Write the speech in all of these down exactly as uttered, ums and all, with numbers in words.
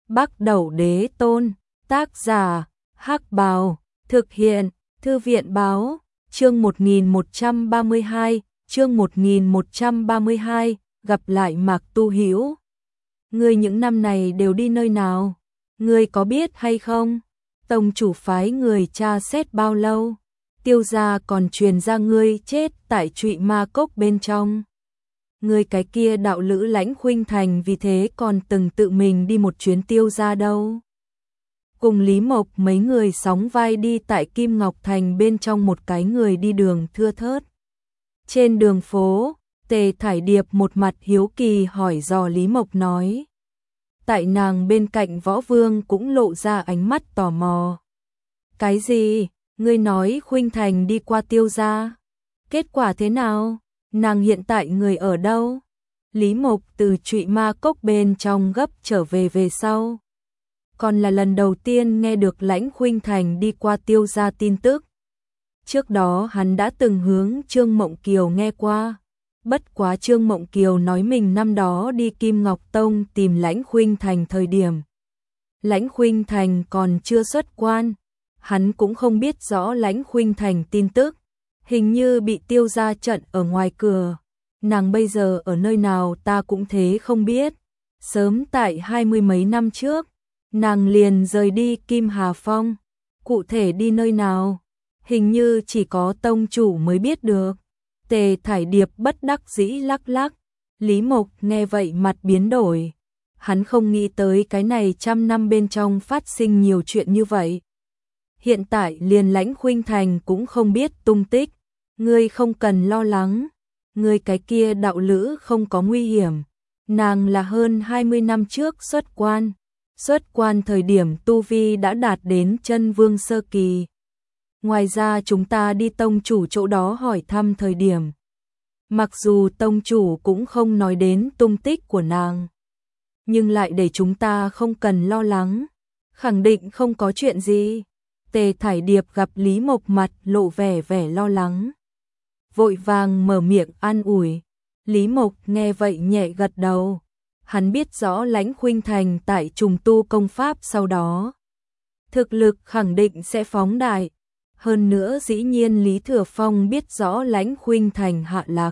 Bắc Đẩu Đế Tôn, tác giả, Hắc Bào, thực hiện, Thư viện Báo, chương một nghìn một trăm ba mươi hai, chương một nghìn một trăm ba mươi hai, gặp lại Mạc Tu Hữu. Ngươi những năm này đều đi nơi nào? Ngươi có biết hay không? Tông chủ phái người tra xét bao lâu? Tiêu gia còn truyền ra ngươi chết tại Trụy Ma Cốc bên trong. Ngươi cái kia đạo lữ Lãnh Khuynh Thành vì thế còn từng tự mình đi một chuyến Tiêu gia đâu. Cùng Lý Mộc mấy người sóng vai đi tại Kim Ngọc Thành bên trong một cái người đi đường thưa thớt. Trên đường phố, Tề Thải Điệp một mặt hiếu kỳ hỏi dò Lý Mộc nói. Tại nàng bên cạnh Võ Vương cũng lộ ra ánh mắt tò mò. Cái gì? Ngươi nói Khuynh Thành đi qua Tiêu gia? Kết quả thế nào? Nàng hiện tại người ở đâu? Lý Mộc từ Trụy Ma Cốc bên trong gấp trở về về sau. Còn là lần đầu tiên nghe được Lãnh Khuynh Thành đi qua Tiêu gia tin tức. Trước đó hắn đã từng hướng Trương Mộng Kiều nghe qua. Bất quá Trương Mộng Kiều nói mình năm đó đi Kim Ngọc Tông tìm Lãnh Khuynh Thành thời điểm. Lãnh Khuynh Thành còn chưa xuất quan. Hắn cũng không biết rõ Lãnh Khuynh Thành tin tức. Hình như bị Tiêu gia trận ở ngoài cửa. Nàng bây giờ ở nơi nào ta cũng thế không biết. Sớm tại hai mươi mấy năm trước, nàng liền rời đi Kim Hà Phong. Cụ thể đi nơi nào? Hình như chỉ có tông chủ mới biết được. Tề Thải Điệp bất đắc dĩ lắc lắc. Lý Mộc nghe vậy mặt biến đổi. Hắn không nghĩ tới cái này trăm năm bên trong phát sinh nhiều chuyện như vậy. Hiện tại liền Lãnh Khuynh Thành cũng không biết tung tích. Ngươi không cần lo lắng. Ngươi cái kia đạo lữ không có nguy hiểm. Nàng là hơn hai mươi năm trước xuất quan. Xuất quan thời điểm tu vi đã đạt đến chân vương sơ kỳ. Ngoài ra chúng ta đi tông chủ chỗ đó hỏi thăm thời điểm. Mặc dù tông chủ cũng không nói đến tung tích của nàng. Nhưng lại để chúng ta không cần lo lắng. Khẳng định không có chuyện gì. Tề Thải Điệp gặp Lý Mộc mặt lộ vẻ vẻ lo lắng. Vội vàng mở miệng an ủi. Lý Mộc nghe vậy nhẹ gật đầu. Hắn biết rõ Lãnh Khuynh Thành tại trùng tu công pháp sau đó. Thực lực khẳng định sẽ phóng đại. Hơn nữa dĩ nhiên Lý Thừa Phong biết rõ Lãnh Khuynh Thành hạ lạc.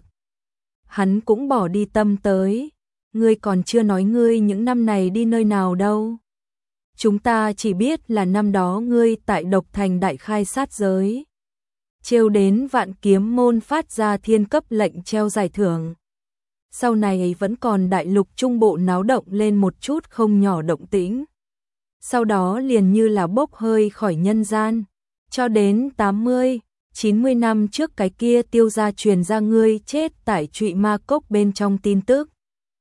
Hắn cũng bỏ đi tâm tới. Ngươi còn chưa nói ngươi những năm này đi nơi nào đâu. Chúng ta chỉ biết là năm đó ngươi tại Độc Thành đại khai sát giới. Trêu đến Vạn Kiếm môn phát ra thiên cấp lệnh treo giải thưởng. Sau này vẫn còn đại lục trung bộ náo động lên một chút không nhỏ động tĩnh. Sau đó liền như là bốc hơi khỏi nhân gian. Cho đến tám mươi, chín mươi năm trước cái kia Tiêu gia truyền ra ngươi chết tại Trụy Ma Cốc bên trong tin tức.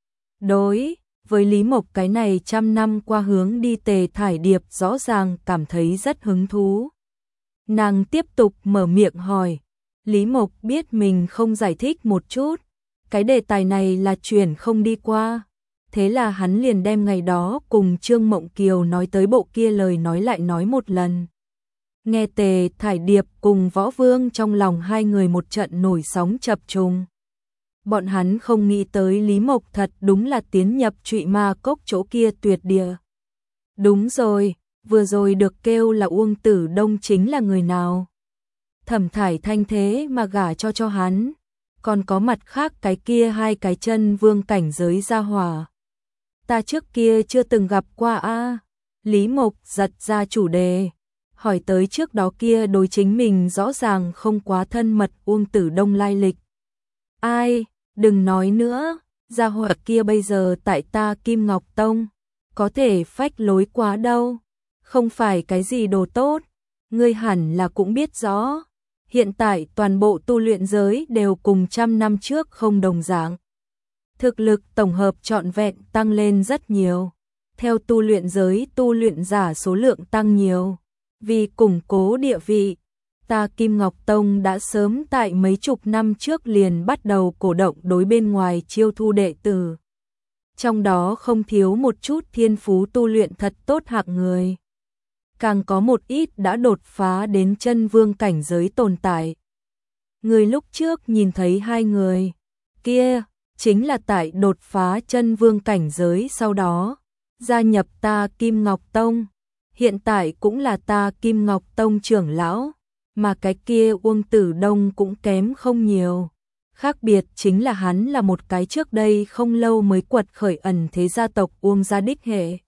Đối với Lý Mộc cái này trăm năm qua hướng đi Tề Thải Điệp rõ ràng cảm thấy rất hứng thú. Nàng tiếp tục mở miệng hỏi. Lý Mộc biết mình không giải thích một chút. Cái đề tài này là chuyển không đi qua. Thế là hắn liền đem ngày đó cùng Trương Mộng Kiều nói tới bộ kia lời nói lại nói một lần. Nghe Tề Thải Điệp cùng Võ Vương trong lòng hai người một trận nổi sóng chập trùng. Bọn hắn không nghĩ tới Lý Mộc thật đúng là tiến nhập Trụy Ma Cốc chỗ kia tuyệt địa. Đúng rồi, vừa rồi được kêu là Uông Tử Đông chính là người nào? Thẩm Thải Thanh thế mà gả cho cho hắn. Còn có mặt khác cái kia hai cái chân vương cảnh giới gia hỏa. Ta trước kia chưa từng gặp qua a. Lý Mộc giật ra chủ đề. Hỏi tới trước đó kia đối chính mình rõ ràng không quá thân mật Uông Tử Đông lai lịch. Ai, đừng nói nữa, gia hỏa kia bây giờ tại ta Kim Ngọc Tông. Có thể phách lối quá đâu. Không phải cái gì đồ tốt. Ngươi hẳn là cũng biết rõ. Hiện tại toàn bộ tu luyện giới đều cùng trăm năm trước không đồng dạng. Thực lực tổng hợp trọn vẹn tăng lên rất nhiều. Theo tu luyện giới tu luyện giả số lượng tăng nhiều. Vì củng cố địa vị, ta Kim Ngọc Tông đã sớm tại mấy chục năm trước liền bắt đầu cổ động đối bên ngoài chiêu thu đệ tử. Trong đó không thiếu một chút thiên phú tu luyện thật tốt hạng người. Càng có một ít đã đột phá đến chân vương cảnh giới tồn tại. Người lúc trước nhìn thấy hai người kia, chính là tại đột phá chân vương cảnh giới sau đó, gia nhập ta Kim Ngọc Tông, hiện tại cũng là ta Kim Ngọc Tông trưởng lão, mà cái kia Uông Tử Đông cũng kém không nhiều. Khác biệt chính là hắn là một cái trước đây không lâu mới quật khởi ẩn thế gia tộc Uông gia đích hệ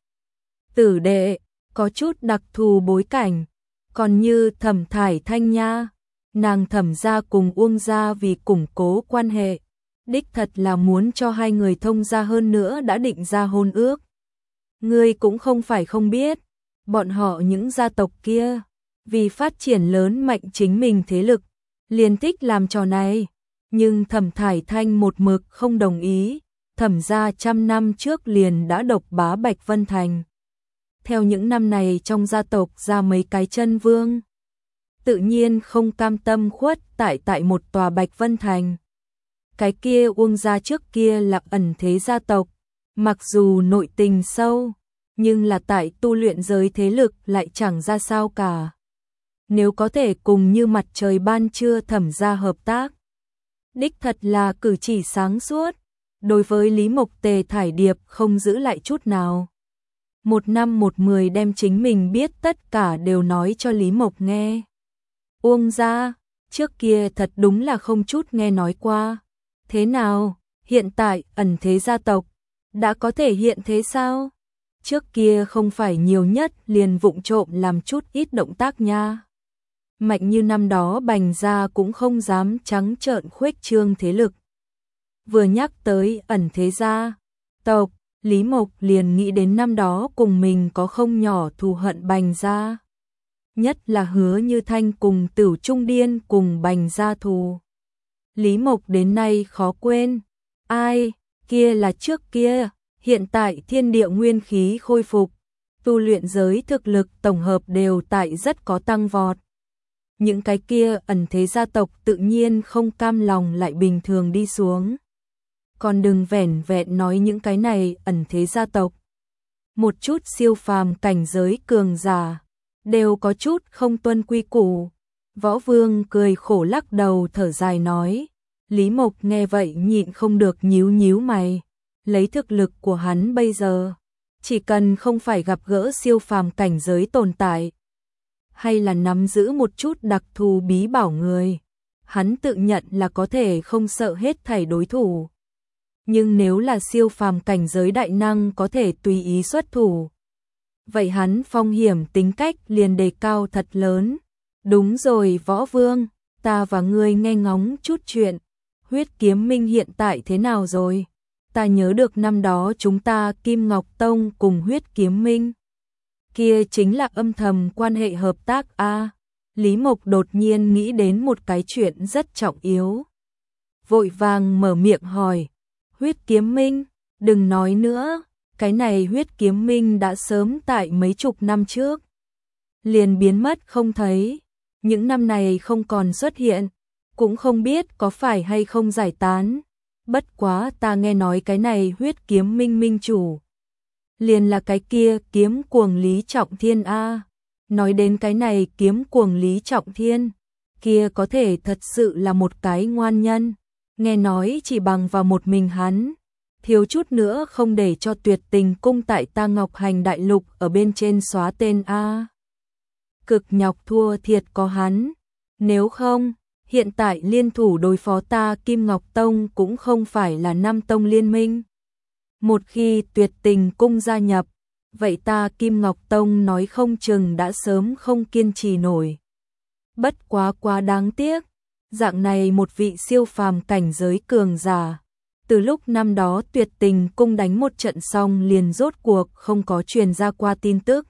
tử đệ, có chút đặc thù bối cảnh, còn như Thẩm Thải Thanh nha, nàng Thẩm gia cùng Uông gia vì củng cố quan hệ, đích thật là muốn cho hai người thông gia hơn nữa đã định ra hôn ước. Ngươi cũng không phải không biết, bọn họ những gia tộc kia, vì phát triển lớn mạnh chính mình thế lực, liền thích làm trò này, nhưng Thẩm Thải Thanh một mực không đồng ý, Thẩm gia trăm năm trước liền đã độc bá Bạch Vân Thành. Theo những năm này trong gia tộc ra mấy cái chân vương, tự nhiên không cam tâm khuất tại tại một tòa Bạch Vân Thành. Cái kia Uông gia trước kia là ẩn thế gia tộc, mặc dù nội tình sâu, nhưng là tại tu luyện giới thế lực lại chẳng ra sao cả. Nếu có thể cùng như mặt trời ban trưa Thẩm gia hợp tác, đích thật là cử chỉ sáng suốt, đối với Lý Mộc Tề thải điệp không giữ lại chút nào. Một năm một mười đem chính mình biết tất cả đều nói cho Lý Mộc nghe. Uông gia, trước kia thật đúng là không chút nghe nói qua. Thế nào, hiện tại ẩn thế gia tộc, đã có thể hiện thế sao? Trước kia không phải nhiều nhất liền vụng trộm làm chút ít động tác nha. Mạnh như năm đó Bành gia cũng không dám trắng trợn khuếch trương thế lực. Vừa nhắc tới ẩn thế gia tộc, Lý Mộc liền nghĩ đến năm đó cùng mình có không nhỏ thù hận Bành gia. Nhất là Hứa Như Thanh cùng Tửu Trung Điên cùng Bành gia thù. Lý Mộc đến nay khó quên. Ai, kia là trước kia, hiện tại thiên địa nguyên khí khôi phục, tu luyện giới thực lực tổng hợp đều tại rất có tăng vọt. Những cái kia ẩn thế gia tộc tự nhiên không cam lòng lại bình thường đi xuống. Còn đừng vẻn vẹn nói những cái này ẩn thế gia tộc. Một chút siêu phàm cảnh giới cường giả, đều có chút không tuân quy củ. Võ Vương cười khổ lắc đầu thở dài nói. Lý Mộc nghe vậy nhịn không được nhíu nhíu mày. Lấy thực lực của hắn bây giờ, chỉ cần không phải gặp gỡ siêu phàm cảnh giới tồn tại, hay là nắm giữ một chút đặc thù bí bảo người, hắn tự nhận là có thể không sợ hết thảy đối thủ. Nhưng nếu là siêu phàm cảnh giới đại năng có thể tùy ý xuất thủ, vậy hắn phong hiểm tính cách liền đề cao thật lớn. Đúng rồi Võ Vương, ta và ngươi nghe ngóng chút chuyện, Huyết Kiếm Minh hiện tại thế nào rồi? Ta nhớ được năm đó chúng ta Kim Ngọc Tông cùng Huyết Kiếm Minh, kia chính là âm thầm quan hệ hợp tác a. À, Lý Mộc đột nhiên nghĩ đến một cái chuyện rất trọng yếu. Vội vàng mở miệng hỏi, Huyết Kiếm Minh, đừng nói nữa, cái này Huyết Kiếm Minh đã sớm tại mấy chục năm trước liền biến mất không thấy, những năm này không còn xuất hiện, cũng không biết có phải hay không giải tán. Bất quá ta nghe nói cái này Huyết Kiếm Minh minh chủ liền là cái kia kiếm cuồng Lý Trọng Thiên a. Nói đến cái này kiếm cuồng Lý Trọng Thiên, kia có thể thật sự là một cái ngoan nhân. Nghe nói chỉ bằng vào một mình hắn, thiếu chút nữa không để cho Tuyệt Tình cung tại ta Ngọc Hành Đại Lục ở bên trên xóa tên a. Cực nhọc thua thiệt có hắn, nếu không, hiện tại liên thủ đối phó ta Kim Ngọc Tông cũng không phải là năm tông liên minh. Một khi Tuyệt Tình cung gia nhập, vậy ta Kim Ngọc Tông nói không chừng đã sớm không kiên trì nổi. Bất quá quá đáng tiếc, dạng này một vị siêu phàm cảnh giới cường giả, từ lúc năm đó Tuyệt Tình cung đánh một trận xong liền rốt cuộc không có truyền ra qua tin tức.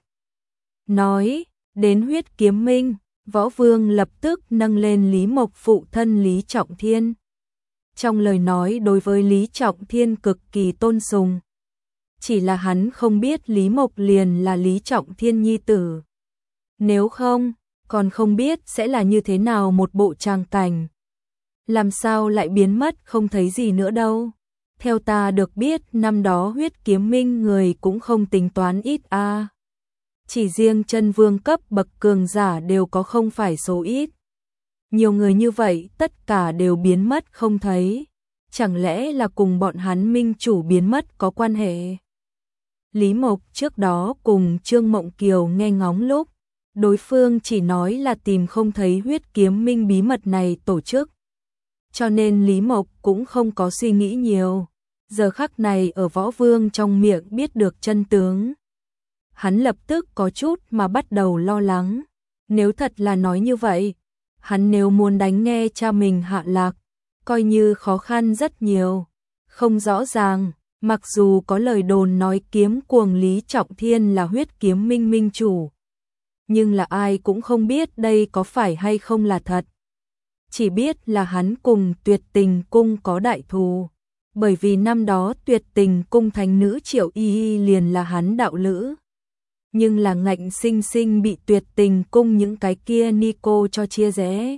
Nói đến Huyết Kiếm Minh, Võ Vương lập tức nâng lên Lý Mộc phụ thân Lý Trọng Thiên. Trong lời nói đối với Lý Trọng Thiên cực kỳ tôn sùng. Chỉ là hắn không biết Lý Mộc liền là Lý Trọng Thiên nhi tử. Nếu không, còn không biết sẽ là như thế nào một bộ trang cảnh. Làm sao lại biến mất không thấy gì nữa đâu. Theo ta được biết năm đó Huyết Kiếm Minh người cũng không tính toán ít a. À. Chỉ riêng chân vương cấp bậc cường giả đều có không phải số ít. Nhiều người như vậy tất cả đều biến mất không thấy. Chẳng lẽ là cùng bọn hắn minh chủ biến mất có quan hệ? Lý Mộc trước đó cùng Trương Mộng Kiều nghe ngóng lúc, đối phương chỉ nói là tìm không thấy huyết kiếm minh bí mật này tổ chức. Cho nên Lý Mộc cũng không có suy nghĩ nhiều. Giờ khắc này ở Võ Vương trong miệng biết được chân tướng. Hắn lập tức có chút mà bắt đầu lo lắng. Nếu thật là nói như vậy, hắn nếu muốn đánh nghe cha mình hạ lạc, coi như khó khăn rất nhiều. Không rõ ràng, mặc dù có lời đồn nói kiếm cuồng Lý Trọng Thiên là huyết kiếm minh minh chủ, nhưng là ai cũng không biết đây có phải hay không là thật. Chỉ biết là hắn cùng Tuyệt Tình Cung có đại thù, bởi vì năm đó Tuyệt Tình Cung thánh nữ Triệu Y Y liền là hắn đạo lữ. Nhưng là ngạnh sinh sinh bị Tuyệt Tình Cung những cái kia ni cô cho chia rẽ.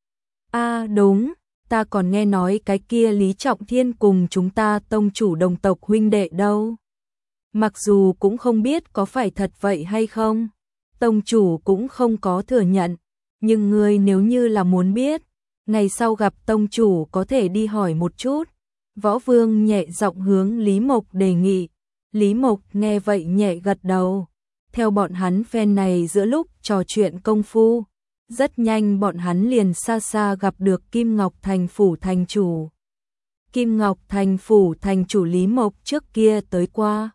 A à, đúng, ta còn nghe nói cái kia Lý Trọng Thiên cùng chúng ta tông chủ đồng tộc huynh đệ đâu. Mặc dù cũng không biết có phải thật vậy hay không, tông chủ cũng không có thừa nhận, nhưng ngươi nếu như là muốn biết, ngày sau gặp tông chủ có thể đi hỏi một chút. Võ Vương nhẹ giọng hướng Lý Mộc đề nghị. Lý Mộc nghe vậy nhẹ gật đầu. Theo bọn hắn phen này giữa lúc trò chuyện công phu, rất nhanh bọn hắn liền xa xa gặp được Kim Ngọc Thành phủ thành chủ. Kim Ngọc Thành phủ thành chủ Lý Mộc trước kia tới qua.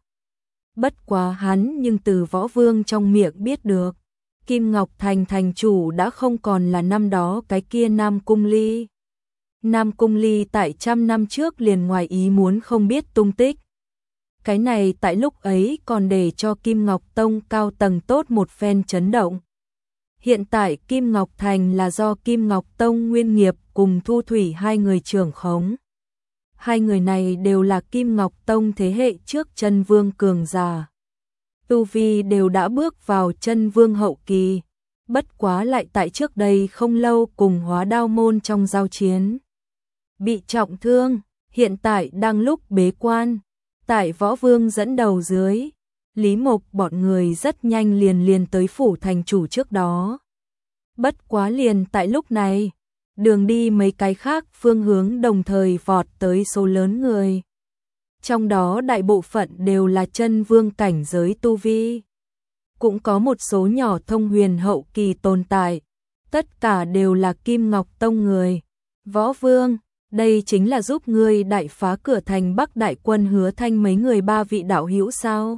Bất quá hắn nhưng từ Võ Vương trong miệng biết được, Kim Ngọc Thành thành chủ đã không còn là năm đó cái kia Nam Cung Ly. Nam Cung Ly tại trăm năm trước liền ngoài ý muốn không biết tung tích. Cái này tại lúc ấy còn để cho Kim Ngọc Tông cao tầng tốt một phen chấn động. Hiện tại Kim Ngọc Thành là do Kim Ngọc Tông Nguyên Nghiệp cùng Thu Thủy hai người trưởng khống. Hai người này đều là Kim Ngọc Tông thế hệ trước Chân Vương cường giả. Tu vi đều đã bước vào Chân Vương hậu kỳ, bất quá lại tại trước đây không lâu cùng Hóa Đao môn trong giao chiến bị trọng thương, hiện tại đang lúc bế quan. Tại Võ Vương dẫn đầu dưới, Lý Mộc bọn người rất nhanh liền liền tới phủ thành chủ trước đó. Bất quá liền tại lúc này, đường đi mấy cái khác phương hướng đồng thời vọt tới số lớn người. Trong đó đại bộ phận đều là Chân Vương cảnh giới tu vi. Cũng có một số nhỏ thông huyền hậu kỳ tồn tại, tất cả đều là Kim Ngọc Tông người. Võ Vương, đây chính là giúp ngươi đại phá cửa thành Bắc đại quân Hứa Thanh mấy người ba vị đạo hữu sao?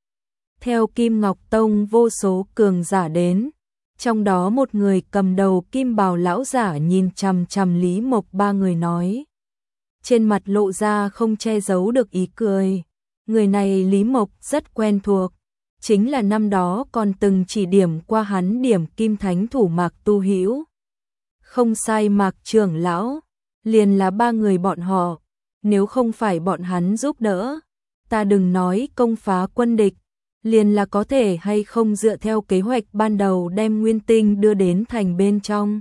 Theo Kim Ngọc Tông vô số cường giả đến, trong đó một người cầm đầu kim bào lão giả nhìn chằm chằm Lý Mộc ba người nói. Trên mặt lộ ra không che giấu được ý cười. Người này Lý Mộc rất quen thuộc, chính là năm đó còn từng chỉ điểm qua hắn điểm kim thánh thủ Mạc Tu Hữu. Không sai, Mạc trưởng lão, liền là ba người bọn họ, nếu không phải bọn hắn giúp đỡ, ta đừng nói công phá quân địch, liền là có thể hay không dựa theo kế hoạch ban đầu đem Nguyên Tinh đưa đến thành bên trong.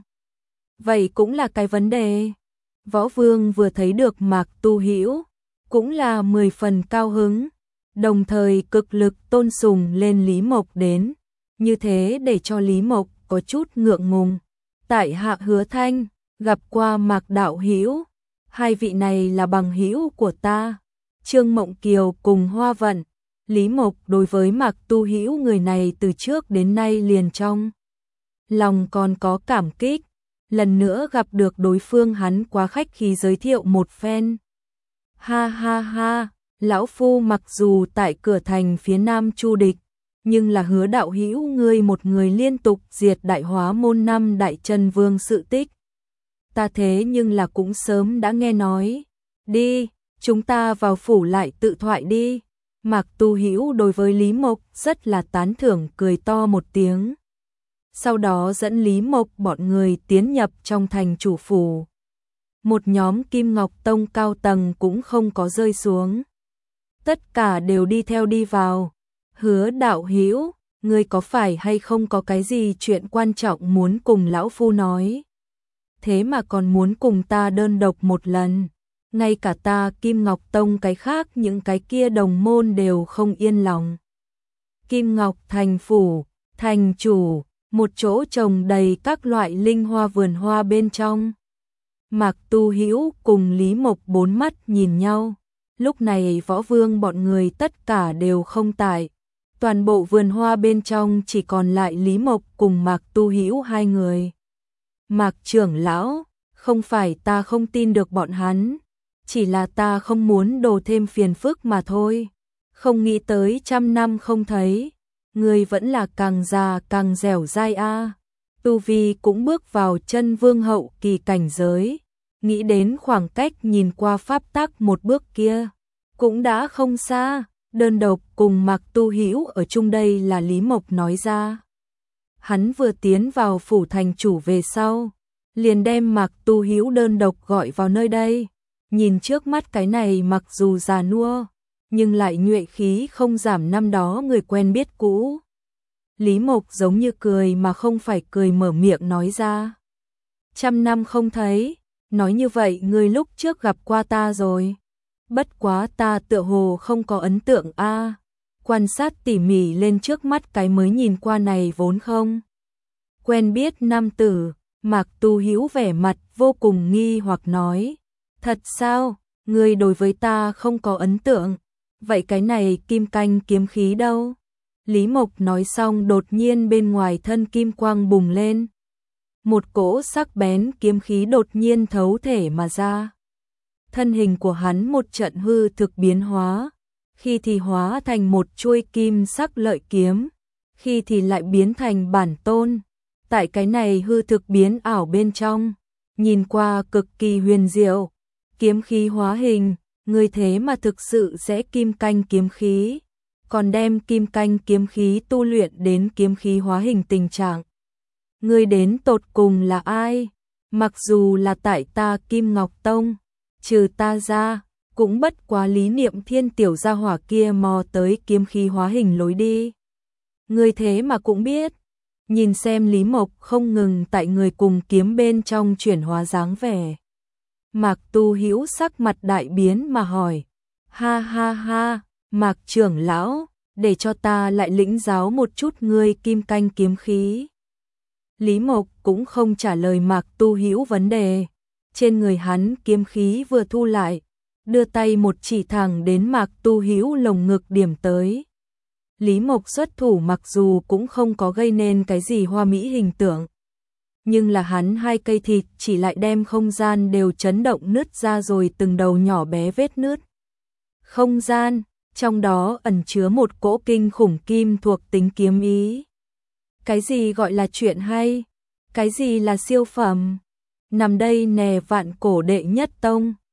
Vậy cũng là cái vấn đề. Võ Vương vừa thấy được Mạc Tu Hữu, cũng là mười phần cao hứng, đồng thời cực lực tôn sùng lên Lý Mộc đến, như thế để cho Lý Mộc có chút ngượng ngùng. Tại hạ Hứa Thanh, gặp qua Mạc đạo hữu, hai vị này là bằng hữu của ta. Trương Mộng Kiều cùng Hoa Vận. Lý Mộc đối với Mạc Tu Hữu người này từ trước đến nay liền trong lòng còn có cảm kích, lần nữa gặp được đối phương hắn quá khách khí giới thiệu một phen. Ha ha ha, lão phu mặc dù tại cửa thành phía nam chu địch, nhưng là Hứa đạo hữu ngươi một người liên tục diệt Đại Hóa môn năm đại Chân Vương sự tích. Ta thế nhưng là cũng sớm đã nghe nói. Đi, chúng ta vào phủ lại tự thoại đi. Mạc Tu Hữu đối với Lý Mộc rất là tán thưởng, cười to một tiếng. Sau đó dẫn Lý Mộc bọn người tiến nhập trong thành chủ phủ. Một nhóm Kim Ngọc Tông cao tầng cũng không có rơi xuống. Tất cả đều đi theo đi vào. Hứa đạo hữu, ngươi có phải hay không có cái gì chuyện quan trọng muốn cùng lão phu nói? Thế mà còn muốn cùng ta đơn độc một lần. Ngay cả ta Kim Ngọc Tông cái khác những cái kia đồng môn đều không yên lòng. Kim Ngọc Thành phủ, thành chủ, một chỗ trồng đầy các loại linh hoa vườn hoa bên trong. Mạc Tu Hữu cùng Lý Mộc bốn mắt nhìn nhau, Lúc này Võ Vương bọn người tất cả đều không tại. Toàn bộ vườn hoa bên trong chỉ còn lại Lý Mộc cùng Mạc Tu Hữu hai người. Mạc trưởng lão, không phải ta không tin được bọn hắn, chỉ là ta không muốn đổ thêm phiền phức mà thôi. Không nghĩ tới trăm năm không thấy, người vẫn là càng già càng dẻo dai a. Tu vi cũng bước vào chân vương hậu kỳ cảnh giới, nghĩ đến khoảng cách nhìn qua pháp tắc một bước kia, cũng đã không xa. Đơn độc cùng Mạc Tu Hữu ở chung đây là Lý Mộc nói ra. Hắn vừa tiến vào phủ thành chủ về sau, liền đem Mạc Tu Hữu đơn độc gọi vào nơi đây. Nhìn trước mắt cái này mặc dù già nua, nhưng lại nhuệ khí không giảm năm đó người quen biết cũ. Lý Mộc giống như cười mà không phải cười mở miệng nói ra. Trăm năm không thấy, nói như vậy người lúc trước gặp qua ta rồi. Bất quá ta tựa hồ không có ấn tượng a. Quan sát tỉ mỉ lên trước mắt cái mới nhìn qua này vốn không quen biết nam tử, Mạc Tu Hữu vẻ mặt vô cùng nghi hoặc nói. Thật sao, người đối với ta không có ấn tượng, vậy cái này kim canh kiếm khí đâu? Lý Mộc nói xong đột nhiên bên ngoài thân kim quang bùng lên. Một cỗ sắc bén kiếm khí đột nhiên thấu thể mà ra. Thân hình của hắn một trận hư thực biến hóa, khi thì hóa thành một chuôi kim sắc lợi kiếm, khi thì lại biến thành bản tôn. Tại cái này hư thực biến ảo bên trong, nhìn qua cực kỳ huyền diệu, kiếm khí hóa hình, người thế mà thực sự sẽ kim canh kiếm khí, còn đem kim canh kiếm khí tu luyện đến kiếm khí hóa hình tình trạng. Người đến tột cùng là ai? Mặc dù là tại ta Kim Ngọc Tông, trừ ta ra, cũng bất quá Lý Niệm Thiên tiểu gia hỏa kia mò tới kiếm khí hóa hình lối đi. Người thế mà cũng biết. Nhìn xem Lý Mộc không ngừng tại người cùng kiếm bên trong chuyển hóa dáng vẻ. Mạc Tu Hữu sắc mặt đại biến mà hỏi. Ha ha ha, Mạc trưởng lão, để cho ta lại lĩnh giáo một chút ngươi kim canh kiếm khí. Lý Mộc cũng không trả lời Mạc Tu Hữu vấn đề. Trên người hắn kiếm khí vừa thu lại, đưa tay một chỉ thẳng đến Mạc Tu Hữu lồng ngực điểm tới. Lý Mộc xuất thủ mặc dù cũng không có gây nên cái gì hoa mỹ hình tượng, nhưng là hắn hai cây thịt chỉ lại đem không gian đều chấn động nứt ra rồi từng đầu nhỏ bé vết nứt. Không gian, trong đó ẩn chứa một cỗ kinh khủng kim thuộc tính kiếm ý. Cái gì gọi là chuyện hay? Cái gì là siêu phẩm? Nằm đây nè vạn cổ đệ nhất tông.